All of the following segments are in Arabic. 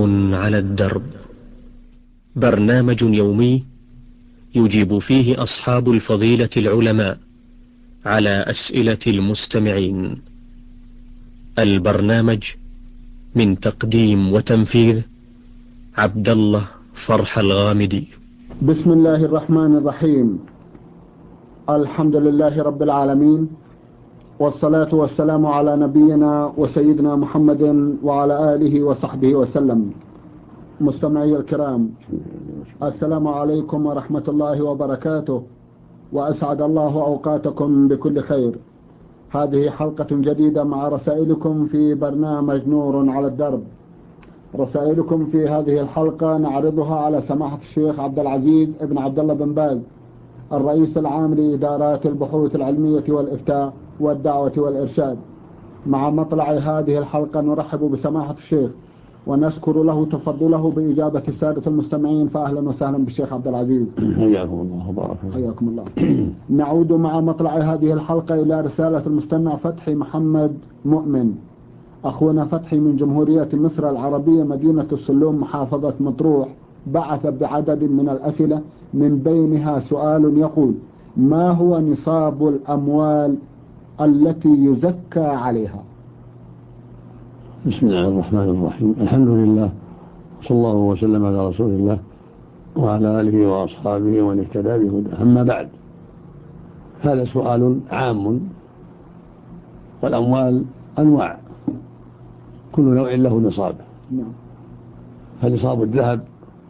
على الدرب، برنامج يومي يجيب فيه أصحاب الفضيلة العلماء على أسئلة المستمعين. البرنامج من تقديم وتنفيذ عبد الله فرح الغامدي. بسم الله الرحمن الرحيم. الحمد لله رب العالمين، والصلاة والسلام على نبينا وسيدنا محمد وعلى آله وصحبه وسلم. مستمعي الكرام، السلام عليكم ورحمة الله وبركاته، وأسعد الله أوقاتكم بكل خير. هذه حلقة جديدة مع رسائلكم في برنامج نور على الدرب. رسائلكم في هذه الحلقة نعرضها على سماحة الشيخ عبد العزيز ابن عبد الله بن باز، الرئيس العام لإدارات البحوث العلمية والإفتاء والدعوة والإرشاد. مع مطلع هذه الحلقة نرحب بسماحة الشيخ ونشكر له تفضله بإجابة السادة المستمعين، فأهلا وسهلا بالشيخ عبد العزيز. حياكم الله وبارك فيكم. حياكم الله. نعود مع مطلع هذه الحلقة إلى رسالة المستمع فتحي محمد مؤمن. أخونا فتحي من جمهورية مصر العربية مدينة السلوم محافظة مطروح، بعث بعدد من الأسئلة، من بينها سؤال يقول: ما هو نصاب الأموال التي يزكى عليها؟ بسم الله الرحمن الرحيم. الحمد لله، صلى الله وسلم على رسول الله وعلى آله وأصحابه ومن اهتدى بهداه. أما بعد، هذا سؤال عام، والأموال أنواع، كل نوع له نصاب. فنصاب الذهب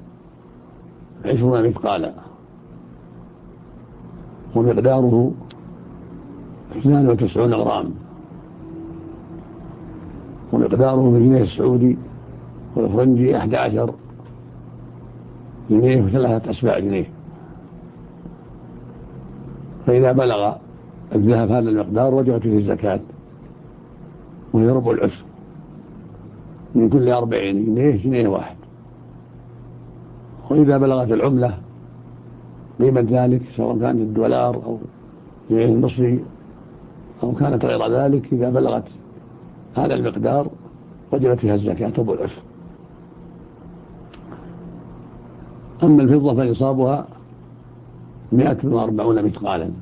20 مثقالا، ومقداره 92 غرام، ومقداره بالجنيه السعودي والفرنجي 11 جنيه و3 أسباع جنيه. فإذا بلغ الذهب هذا المقدار وجبت فيه الزكاة، وهي ربع العشر، من كل 40 جنيه جنيه واحد. وإذا بلغت العملة قيمة ذلك، سواء كانت الدولار أو الجنيه المصري أو كانت غير ذلك، إذا بلغت هذا المقدار وجبت فيها الزكاة ربع العشر. أما الفضة فنصابها 140 مثقالا،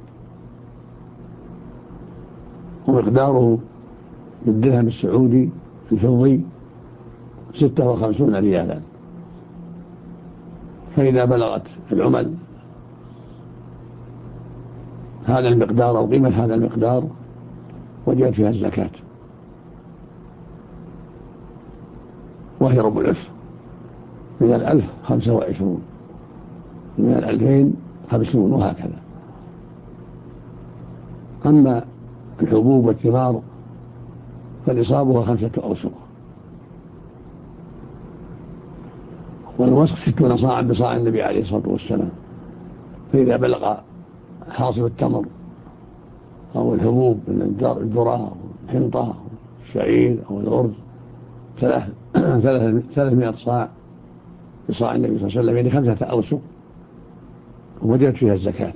ومقداره بالدرهم السعودي الفضي 56 ريالا. فإذا بلغت العمل هذا المقدار أو قيمة هذا المقدار وجبت فيها الزكاة، وهي ربع العشر. من 1000 25، من 2000 50، وهكذا. أما الحبوب والثمار فنصابها 5 أوسق، والوسق 60 صاعا بصاع النبي عليه الصلاة والسلام. فإذا بلغ حاصل التمر أو الحبوب من الذرة أو الحنطة أو الشعير أو الأرز 300 صاع بصاع النبي صلى الله عليه وسلم، يعني 5 أوسق، ووجبت فيها الزكاة.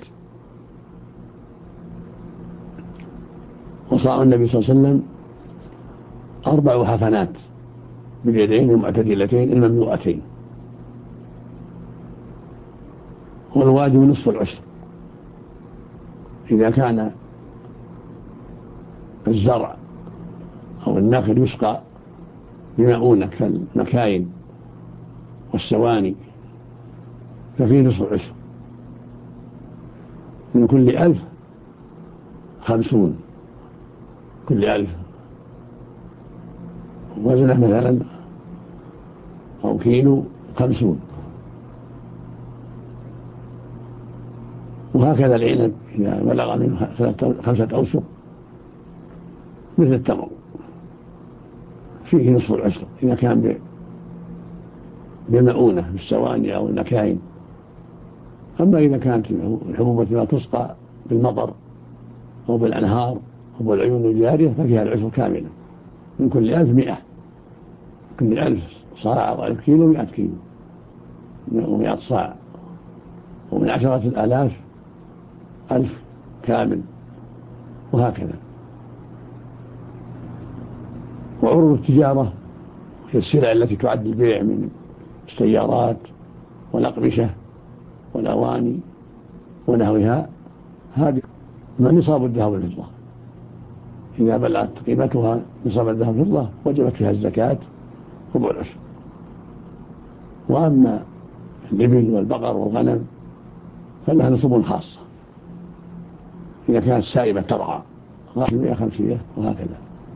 وصاع النبي صلى الله عليه وسلم 4 حفنات باليدين المعتدلتين المملوءتين، والواجب نصف العشر. إذا كان الزرع أو النخل يسقى بمؤونة كالمكاين والسواني ففيه نصف العشر، من كل 1000 50، كل 1000 وزنه مثلا أو كيلو 50. وهكذا العنب إذا بلغ من 5 أوسق مثل التمر فيه نصف العشر، إذا كان بمؤونة بالسواني أو النكاين. أما إذا كانت الحبوب لا تسقى بالمطر أو بالأنهار أو بالعيون الجارية ففيها العشر كاملا، من كل 1000 100، كل 1000 صاع أو 1000 كيلو 100 كيلو و100 صاع، ومن 10,000 1000 كامل، وهكذا. وعروض التجارة هي السلع التي تعد البيع من السيارات والأقمشة والأواني ونحوها، هذه ما نصاب الذهب والفضة. إذا بلغت قيمتها نصاب الذهب والفضة وجبت فيها الزكاة ربع العشر. وأما الإبل والبقر والغنم فلها نصب خاصة إذا كانت سائبة ترعى 500 وهكذا.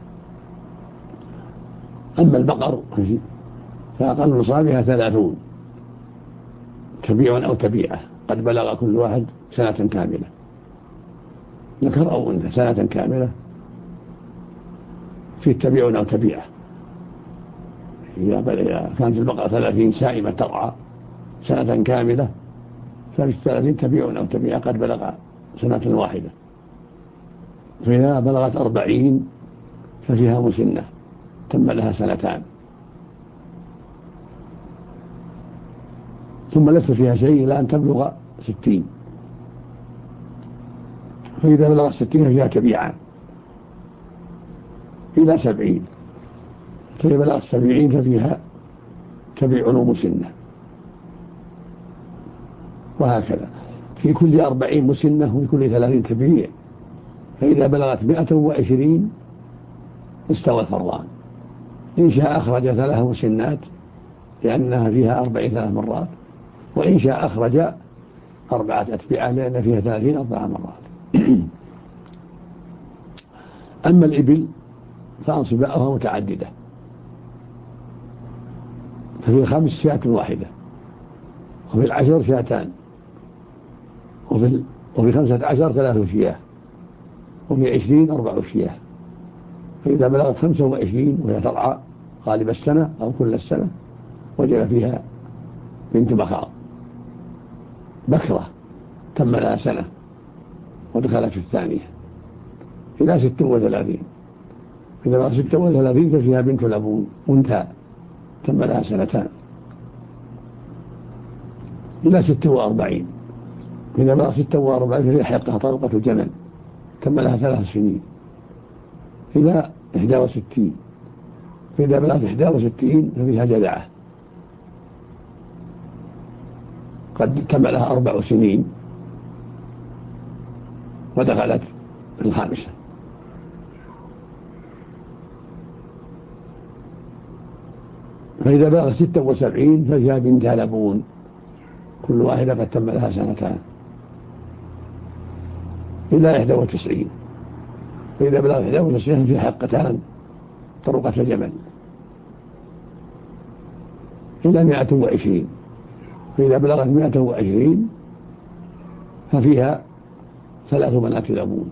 أما البقر فأقل نصابها 30 تبيع أو تبيعة قد بلغ كل واحد سنة كاملة، ذكر أو أنثى، سنة كاملة في تبيع أو تبيعة. إذا كانت البقرة 30 سائمة ترعى سنة كاملة ففي 30 تبيع أو تبيعة قد بلغ سنة واحدة. فإذا بلغت 40 ففيها مسنة تم لها 2 سنين، ثم ليس فيها شيء إلى أن تبلغ 60. فإذا بلغت 60 فيها تبيعان إلى 70. فإذا بلغت 70 ففيها تبيع ومسنة، وهكذا في كل 40 مسنة وفي كل 30 تبيع. فإذا بلغت 120 استوى الفرضان، إن شاء أخرج 3 مسنات لأنها فيها 40 3 مرات، وإن شاء أخرج 4 أتبعة لأن فيها 30 4 مرات. أما الإبل فأنصباؤها متعددة، ففي 5 شاة واحدة، وفي 10 شاتان، وفي 15 3 شياه، وفي 20 4 شياه. فإذا بلغت 25 وهي ترعى غالب السنة أو كل السنة وجب فيها بنت مخاض بكرة تم لها 1 سنة ودخلت في الثانية إلى 36. إذا بلغت 36 ففيها بنت لبون أنثى تم لها 2 سنين إلى 46. إذا بلغت 46 ففيها حقها طلقة الجمل تم لها 3 سنين إلى 61. فإذا بلغت 61 ففيها جذعة قد تم لها 4 سنين ودخلت في 5. فإذا بلغت 76 ففيها بنت لبون كل واحدة قد تم لها 2 سنين إلى 91. فإذا بلغت 91 فيها حقتان طرقة الجمل إلى 120. فإذا بلغت 120 ففيها 3 بنات لبون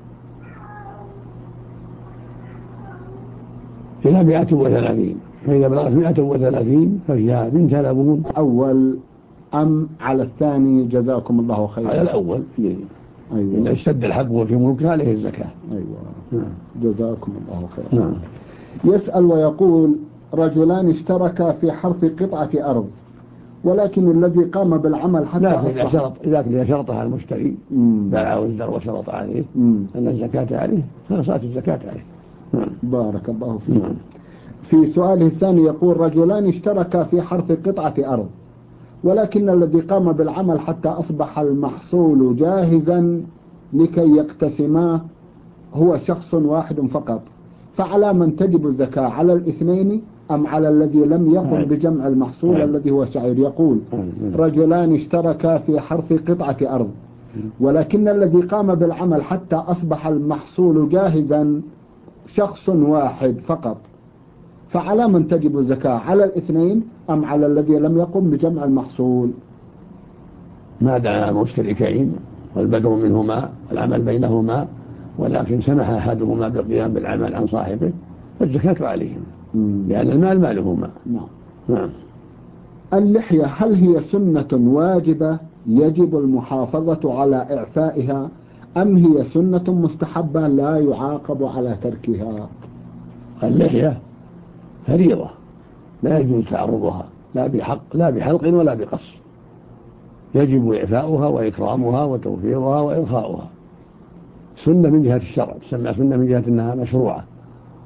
إلى 130. فإذا بلغت 130 ففيها بنت لبون. أول أم على الثاني؟ جزاكم الله خيرا. على الأول. أيوة. إن اشتد الحق وفي ملكه عليه الزكاة. أيوة. جزاكم الله خيرا. نعم. يسأل ويقول: رجلان اشتركا في حرث قطعة أرض، ولكن الذي قام بالعمل حتى إذا شرطها المشتري باع وازدر وشرط عليه أن الزكاة عليه فصارت الزكاة عليه. بارك الله فيك. في سؤاله الثاني يقول: رجلان اشتركا في حرث قطعة أرض، ولكن الذي قام بالعمل حتى أصبح المحصول جاهزا لكي يقتسماه هو شخص واحد فقط، فعلى من تجب الزكاة؟ على الاثنين أم على الذي لم يقم بجمع المحصول الذي هو شعير؟ يقول: رجلان اشتركا في حرث قطعة أرض، ولكن الذي قام بالعمل حتى أصبح المحصول جاهزا شخص واحد فقط، فعلى من تجب الزكاة؟ على الاثنين أم على الذي لم يقم بجمع المحصول؟ ما دعا مشتركين والبدر منهما العمل بينهما، ولكن سمح أحدهما بالقيام بالعمل عن صاحبه فالزكاة عليهم لأن المال مالهما. نعم. اللحية هل هي سنة واجبة يجب المحافظة على إعفائها، أم هي سنة مستحبة لا يعاقب على تركها؟ اللحية فريضة لا يجوز تعرضها لا بحلق ولا بقص، يجب إعفاؤها وإكرامها وتوفيرها وإرخاؤها. سنة من جهة الشرع، تسمى سنة من جهة أنها مشروعة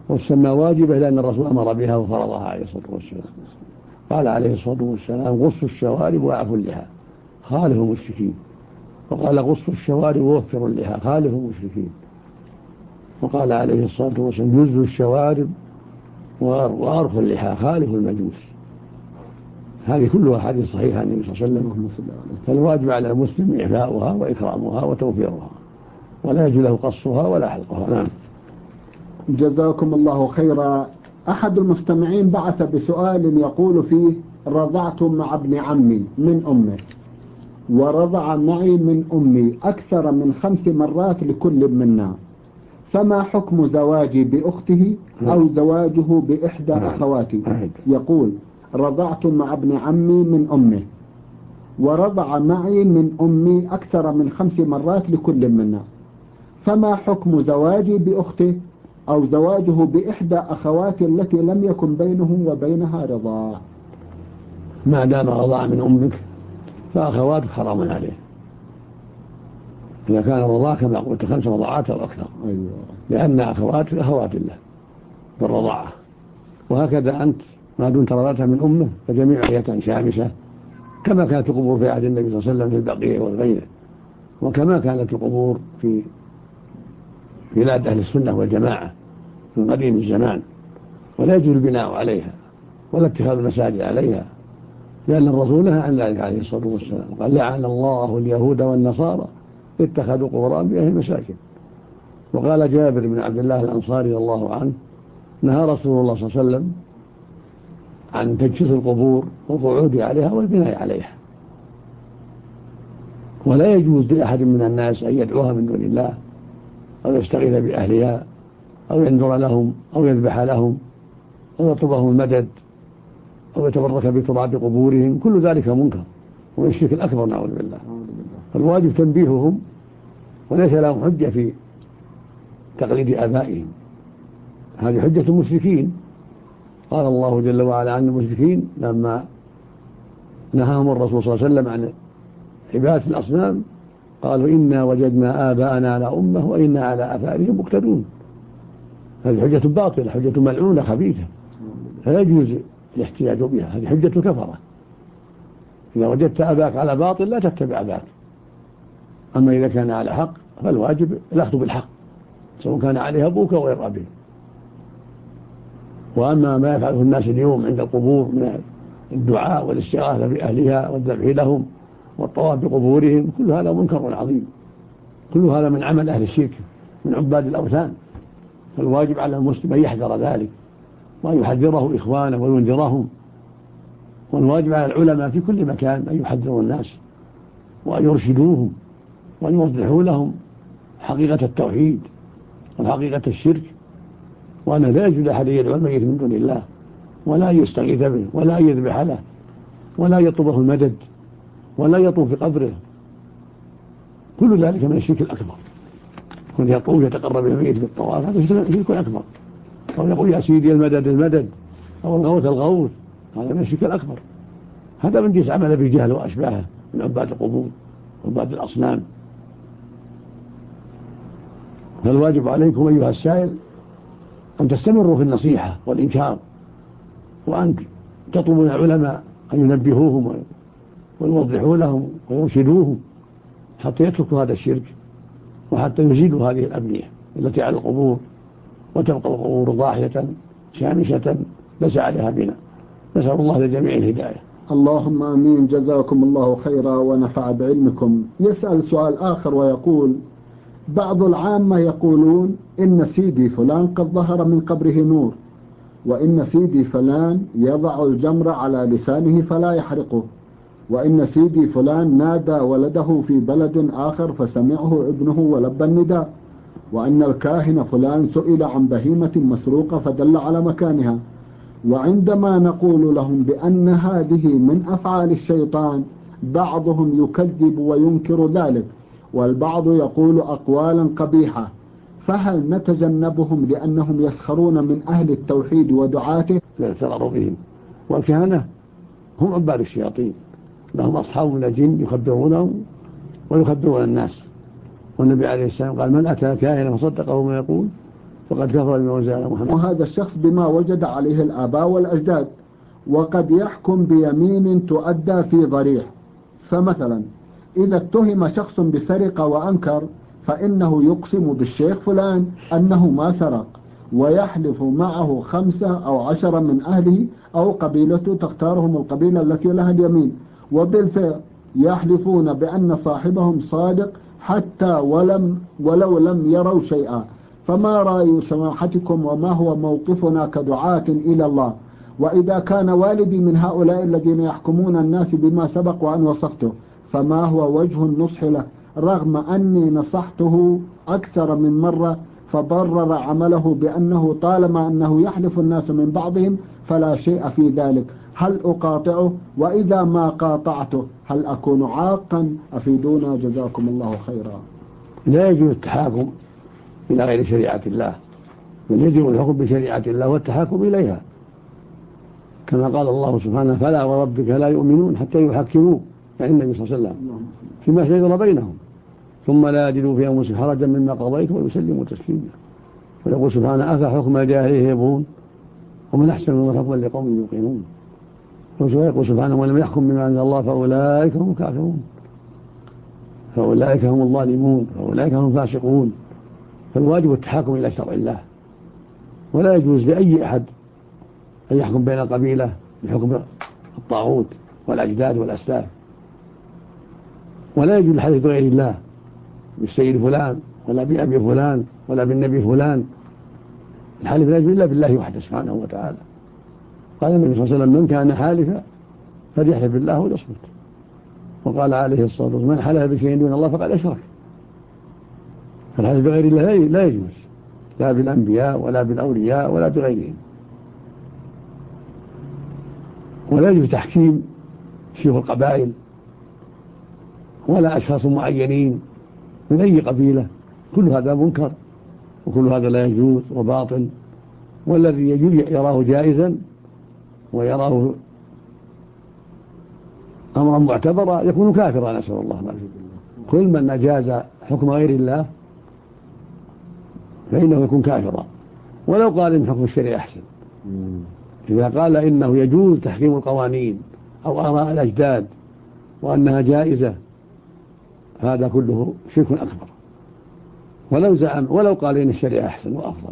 وتسمى واجبة لأن الرسول أمر بها وفرضها عليه الصلاة والسلام. قال عليه الصلاة والسلام: غصوا الشوارب وأعفوا اللحى خالفوا المشركين. وقال: غصوا الشوارب ووفروا اللحى خالفوا المشركين. وقال عليه الصلاة والسلام: جزوا الشوارب وأرخوا اللحى خالفوا المجوس. هذه كلها حديث صحيحة عن النبي صلى الله عليه وسلم. فالواجب على المسلم إعفاؤها وإكرامها وتوفيرها، ولا يجوز له قصها ولا حلقها. نعم. جزاكم الله خيرا. أحد المستمعين بعث بسؤال يقول فيه: رضعت مع ابن عمي من أمه، ورضع معي من أمي أكثر من 5 مرات لكل منا، فما حكم زواجي بأخته أو زواجه بإحدى أخواتي؟ يقول: رضعت مع ابن عمي من أمه، ورضع معي من أمي أكثر من 5 مرات لكل منا، فما حكم زواجي بأخته أو زواجه بإحدى أخواتي التي لم يكن بينه وبينها رضاع؟ ما دام رضع من أمك فأخواتك حرام عليه، إذا كان الرضاع كما قلت 5 رضعات أو أكثر. أيوة. لأن أخواتك أخوات الله بالرضاعة. وهكذا أنت ما دمت رضعتها من أمه فجميع حياة شامسة، كما كانت القبور في عهد النبي صلى الله عليه وسلم في البقيع وغيره، وكما كانت القبور في بلاد أهل السنة والجماعة من قديم الزمان. ولا يجوز البناء عليها ولا اتخاذ المساجد عليها، لأن الرسول نهى عن ذلك عليه الصلاة والسلام. قال: لعن الله اليهود والنصارى اتخذوا قبور أنبيائهم مساجد. وقال جابر بن عبد الله الأنصاري رضي الله عنه: نهى رسول الله صلى الله عليه وسلم عن تجسيس القبور والقعود عليها والبناء عليها. ولا يجوز لأحد من الناس أن يدعوها من دون الله أو يستغيث بأهلها أو ينذر لهم أو يذبح لهم أو يطلبهم المدد أو يتبرك بتراب قبورهم. كل ذلك منكر ومن الشرك الأكبر، نعوذ بالله. فالواجب تنبيههم، وليس لهم حجة في تقليد آبائهم. هذه حجة المشركين. قال الله جل وعلا عن المشركين لما نهاهم الرسول صلى الله عليه وسلم عن عبادة الأصنام: قالوا: إنا وجدنا آباءنا على أمة وإنا على آثارهم مقتدون. هذه حجة باطلة، حجة ملعونة خبيثة، فلا يجوز الاحتجاج بها. هذه حجة الكفرة. إذا وجدت أباك على باطل لا تتبع أباك. أما إذا كان على حق فالواجب الأخذ بالحق، سواء كان عليه أبوك أو غير أبيه. وأما ما يفعله الناس اليوم عند القبور من الدعاء والاستغاثة بأهلها والذبح لهم والطواف بقبورهم، كل هذا منكر عظيم، كل هذا من عمل أهل الشرك من عباد الأوثان. فالواجب على المسلم أن يحذر ذلك وأن يحذره إخوانه وينذرهم. والواجب على العلماء في كل مكان أن يحذروا الناس وأن يرشدوهم وأن يوضحوا لهم حقيقة التوحيد وحقيقة الشرك، وأن لا يجوز لأحد يدعو الميت من دون الله ولا يستغيث به ولا يذبح له ولا يطلبه المدد ولا يطوف في قبره. كل ذلك من الشرك الأكبر. كن يطوف يتقرب إلى الميت بالطواف، هذا شرك أكبر. أو يقول: يا سيدي المدد المدد، أو الغوث الغوث، هذا من الشرك الأكبر. هذا من جنس عمل بالجهل وأشباهه من عباد القبور وعباد الأصنام. فالواجب عليكم أيها السائل أن تستمروا في النصيحة والإنكار، وأن تطلبوا من العلماء أن ينبهوهم ويوضحوا لهم ويرشدوهم حتى يتركوا هذا الشرك وحتى يزيلوا هذه الأبنية التي على القبور، وتبقى القبور ضاحية شامشة ليس عليها بناء. نسأل الله لجميع الهداية. اللهم آمين. جزاكم الله خيرا ونفع بعلمكم. يسأل سؤال آخر ويقول: بعض العامة يقولون إن سيدي فلان قد ظهر من قبره نور، وإن سيدي فلان يضع الجمر على لسانه فلا يحرقه، وإن سيدي فلان نادى ولده في بلد آخر فسمعه ابنه ولبى النداء، وأن الكاهن فلان سئل عن بهيمة مسروقة فدل على مكانها. وعندما نقول لهم بأن هذه من أفعال الشيطان بعضهم يكذب وينكر ذلك، والبعض يقول أقوالا قبيحة، فهل نتجنبهم لأنهم يسخرون من أهل التوحيد ودعاته؟ لا يغتر بهم. والكهنة هم عباد الشياطين، لهم أصحاب من الجن يخبرونهم ويخبرون الناس. والنبي عليه السلام قال: من أتى كاهنا فصدقه ما يقول فقد كفر بما أنزل على محمد. وهذا الشخص بما وجد عليه الآباء والأجداد، وقد يحكم بيمين تؤدى في ضريح. فمثلا إذا اتهم شخص بسرقة وأنكر، فإنه يقسم بالشيخ فلان أنه ما سرق، ويحلف معه 5 أو 10 من أهله أو قبيلته، تختارهم القبيلة التي لها اليمين، وبالفعل يحلفون بأن صاحبهم صادق حتى ولو لم يروا شيئا. فما رأي سماحتكم وما هو موقفنا كدعاة إلى الله؟ وإذا كان والدي من هؤلاء الذين يحكمون الناس بما سبق وأن وصفته، فما هو وجه النصح له، رغم أني نصحته أكثر من مرة فبرر عمله بأنه طالما أنه يحلف الناس من بعضهم فلا شيء في ذلك؟ هل أقاطعه؟ وإذا ما قاطعته هل أكون عاقا؟ أفيدونا جزاكم الله خيرا. لا يجوز التحاكم إلى غير شريعة الله، بل يجب الحكم بشريعة الله والتحاكم إليها، كما قال الله سبحانه: فلا وربك لا يؤمنون حتى يحكموك، يعني النبي صلى الله عليه وسلم، فيما شجر بينهم ثم لا يجدوا في أنفسهم حرجا مما قضيت ويسلموا تسليما. ويقول سبحانه: أفحكم الجاهلية يبغون ومن أحسن من حكما لقوم يوقنون. ويقول سبحانه: ومن يحكم بما أنزل الله فأولئك هم الكافرون، فأولئك هم الظالمون، فأولئك هم الفاسقون. فالواجب التحاكم إلى شرع الله، ولا يجوز لأي أحد أن يحكم بين القبيلة بحكم الطاغوت والأجداد والأسلاف، ولا يجوز الحديث بغير الله، بالسيد فلان ولا بأبي فلان ولا بالنبي فلان. الحلف لا يجوز إلا بالله وحده سبحانه وتعالى. قال النبي صلى الله عليه وسلم: من كان حالفا فليحلف بالله ويصمت. وقال عليه الصلاة والسلام: من حلف بشيء دون الله فقد أشرك. فالحلف بغير الله لا يجوز، لا بالأنبياء ولا بالأولياء ولا بغيرهم. ولا يجوز تحكيم شيوخ القبائل ولا أشخاص معينين من أي قبيلة، كل هذا منكر وكل هذا لا يجوز وباطل. والذي يراه جائزا ويراه أمرا معتبرا يكون كافرا، نسأل الله العافية. كل من أجاز حكم غير الله فإنه يكون كافرا، ولو قال إن حكم الشريعة أحسن. إذا قال إنه يجوز تحكيم القوانين أو آراء الأجداد وأنها جائزة، هذا كله شرك أكبر. ولو قال إن الشريعة أحسن وأفضل.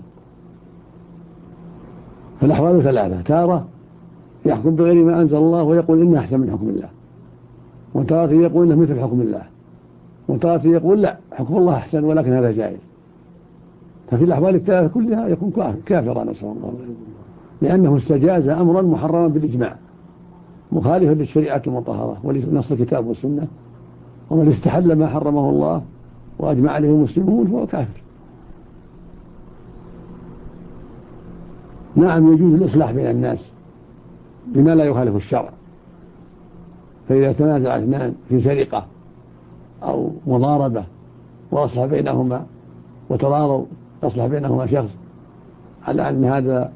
فالأحوال ثلاثة: تارة يحكم بغير ما أنزل الله ويقول إنه أحسن من حكم الله، وتارة يقول إنه مثل حكم الله، وتارة يقول لا، حكم الله أحسن ولكن هذا جائز. ففي الأحوال الثلاثة كلها يكون كافرا، نسأل الله، لأنه استجاز أمرا محرما بالإجماع مخالفا للشريعة المطهرة ولنص الكتاب والسنة. ومن استحل ما حرمه الله وأجمع عليه المسلمون فهو كافر. نعم، يجوز الإصلاح بين الناس بما لا يخالف الشرع. فإذا تنازع اثنان في سرقة أو مضاربة وأصلح بينهما وتراضوا، أصلح بينهما شخص على أن هذا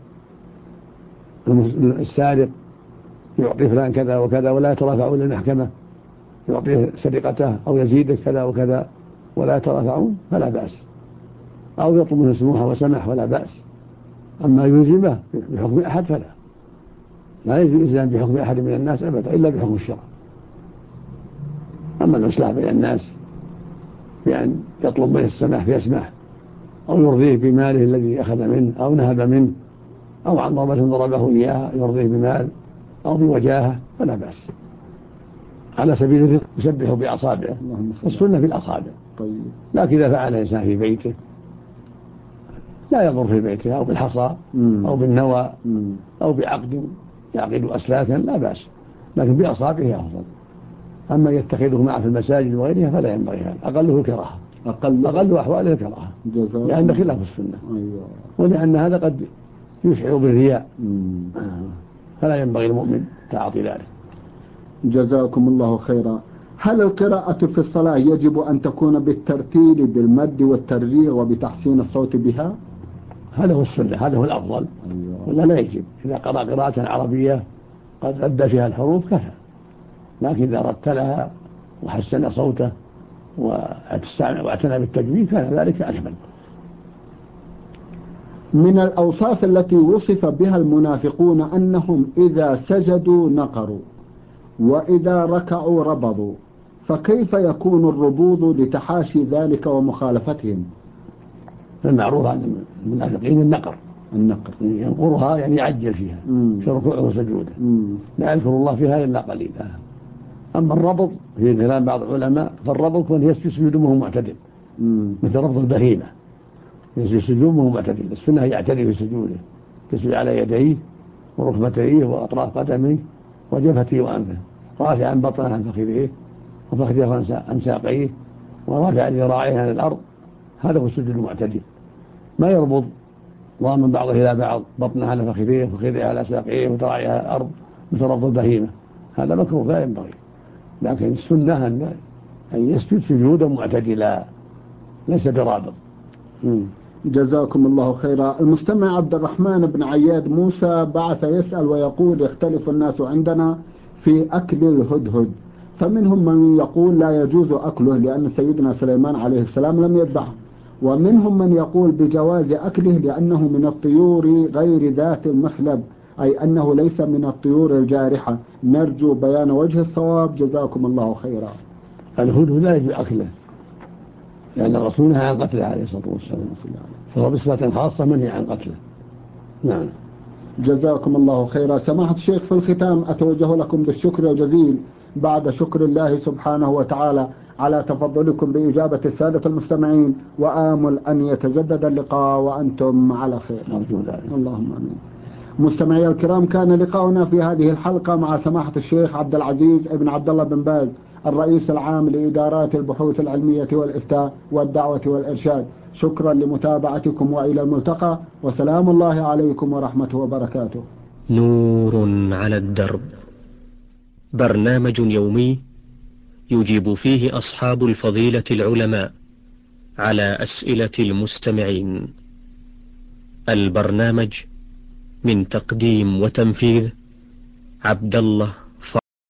السارق يعطي فلان كذا وكذا ولا يترافعون للمحكمة، يعطيه سرقته أو يزيده كذا وكذا ولا يترافعون، فلا بأس. أو يطلب منه سموحة وسمح ولا بأس. أما يلزمه بحكم أحد فلا، لا يجوز الإلزام بحكم أحد من الناس أبدا إلا بحكم الشرع. أما الإصلاح بين الناس بأن يطلب منه السماح فيسمح، أو يرضيه بماله الذي أخذ منه أو نهب منه، أو عن ضربة ضربه إياها يرضيه بمال أو بوجاهة، فلا بأس. على سبيل الرفق يسبح بأصابعه، والسنة بالأصابع. لكن إذا فعل الإنسان في بيته لا يضر في بيته، أو بالحصى أو بالنوى أو بعقد يعقد أسلاكا، لا بأس، لكن بأصابعه أفضل. أما يتخذه معه في المساجد وغيرها فلا ينبغي هذا، أقله كراهة، أقل أحواله كراهة، لأن خلاف السنة. أيوة. ولأن هذا قد يشعر بالرياء، فلا ينبغي المؤمن تعاطي ذلك. جزاكم الله خيرا. هل القراءة في الصلاة يجب أن تكون بالترتيل بالمد والترجيع وبتحسين الصوت بها؟ هذا هو السنة، هذا هو الأفضل. أيوة. ولا لا يجب. إذا قرأ قراءة عربية قد أدى فيها الحروف كفى، لكن إذا رتلها وحسن صوته واعتنى بالتجويد كان ذلك أكمل. من الأوصاف التي وصف بها المنافقون أنهم إذا سجدوا نقروا وإذا ركعوا ربضوا، فكيف يكون الربوض لتحاشي ذلك ومخالفتهم؟ المعروف عن المنافقين النقر ينقرها يعني يعجل فيها في ركوعه وسجوده، لا يذكر الله فيها إلا قليلا. أما الربض في كلام بعض العلماء فالربض هو يسجد وهو معتدل مثل ربض البهيمة، يسجد وهو معتدل. السنة يعتدل في سجوده، يسجد على يديه وركبتيه وأطراف قدميه وجبهته وأنفه، رافعا بطنه عن فخذيه وفخذه عن ساقيه ورافعا ذراعيه عن الأرض. هذا هو السجود المعتدل، ما يربض ضامن بعضه إلى بعض، بطنه على فخذيه وفخذيه على ساقيه وذراعيه على الأرض مثل ربض البهيمة. هذا مكروه لا ينبغي، لكن السنة أن يسجد سجودا معتدلا ليس برابط. جزاكم الله خيرا. المستمع عبد الرحمن بن عياد موسى بعث يسأل ويقول: يختلف الناس عندنا في أكل الهدهد، فمنهم من يقول لا يجوز أكله لأن سيدنا سليمان عليه السلام لم يذبحه، ومنهم من يقول بجواز أكله لأنه من الطيور غير ذات المخلب، أي أنه ليس من الطيور الجارحة. نرجو بيان وجه الصواب، جزاكم الله خيرا. الهدهد لا يجوز أكله لأن الرسول نهى عن قتله عليه الصلاة والسلام، فهو بصفة خاصة منهي عن قتله. نعم. جزاكم الله خيرا. سماحة الشيخ، في الختام أتوجه لكم بالشكر الجزيل بعد شكر الله سبحانه وتعالى على تفضلكم بإجابة السادة المستمعين، وآمل أن يتجدد اللقاء وأنتم على خير. اللهم آمين. مستمعي الكرام، كان لقاؤنا في هذه الحلقة مع سماحة الشيخ عبد العزيز ابن عبد الله بن باز، الرئيس العام لإدارات البحوث العلمية والإفتاء والدعوة والإرشاد. شكرا لمتابعتكم وإلى الملتقى، وسلام الله عليكم ورحمته وبركاته. نور على الدرب، برنامج يومي يجيب فيه أصحاب الفضيلة العلماء على أسئلة المستمعين. البرنامج من تقديم وتنفيذ عبد الله